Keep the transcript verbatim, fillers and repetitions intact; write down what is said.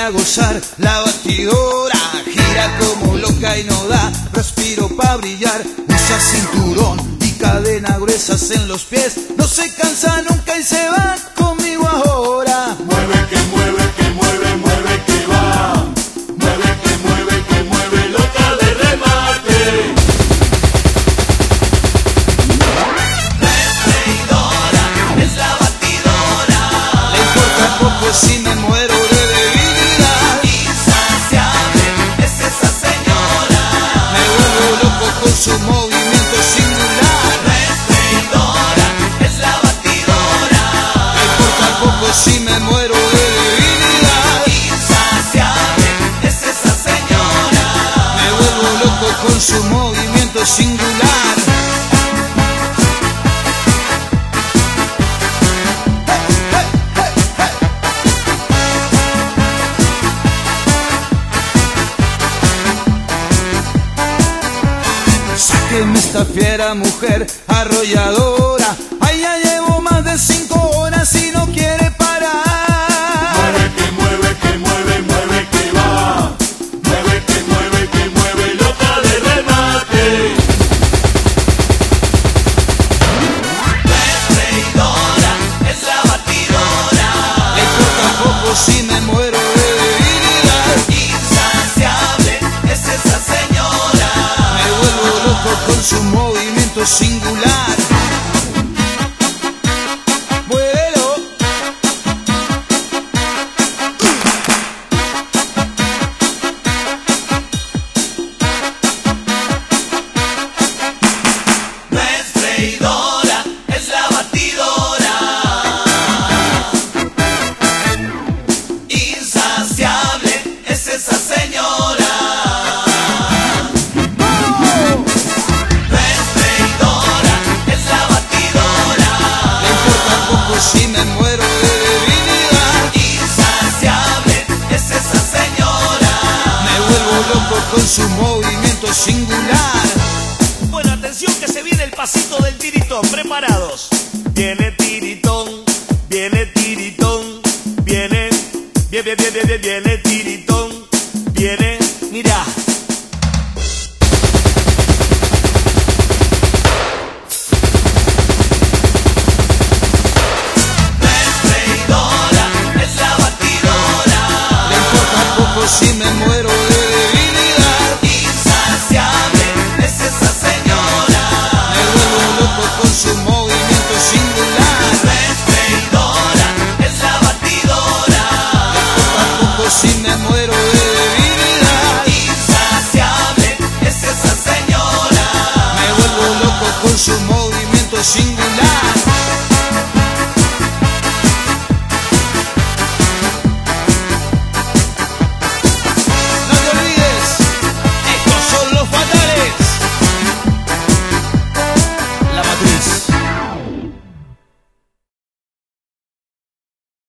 a gozar. La batidora gira como loca y no da respiro pa' brillar. Usa cinturón y cadena gruesas en los pies. No se cansa nunca y se va conmigo ahora. Mueve que mueve, que mueve, mueve que va. Mueve que mueve, que mueve, loca de remate. Freidora es la batidora. Le importa poco si me muero de debilidad. Insaciable es esa señora. Me vuelvo loco con su movimiento singular. Freidora es la batidora. Le importa poco si me muero de debilidad. Insaciable es esa señora. Me vuelvo loco con su movimiento singular. Sáqueme esta fiera mujer arrolladora. Ay, ya llevo más de cinco horas y no quiere parar. Mueve que mueve, que mueve, mueve que va. Mueve que mueve, que mueve, loca de remate. Freidora es la batidora. Le importa poco si me muero de debilidad. Insaciable es esa señora. Me vuelvo loco con su movimiento singular. Vuelo. No es freidora, es la batidora. Insaciable es esa señora. No es freidora, es la batidora. Le importa poco si me muero de debilidad. Insaciable es esa señora. Me vuelvo loco con su movimiento singular. Bueno, atención que se viene el pasito del tiritón. Preparados. Viene tiritón, viene tiritón, viene, viene, viene, viene, viene tiritón.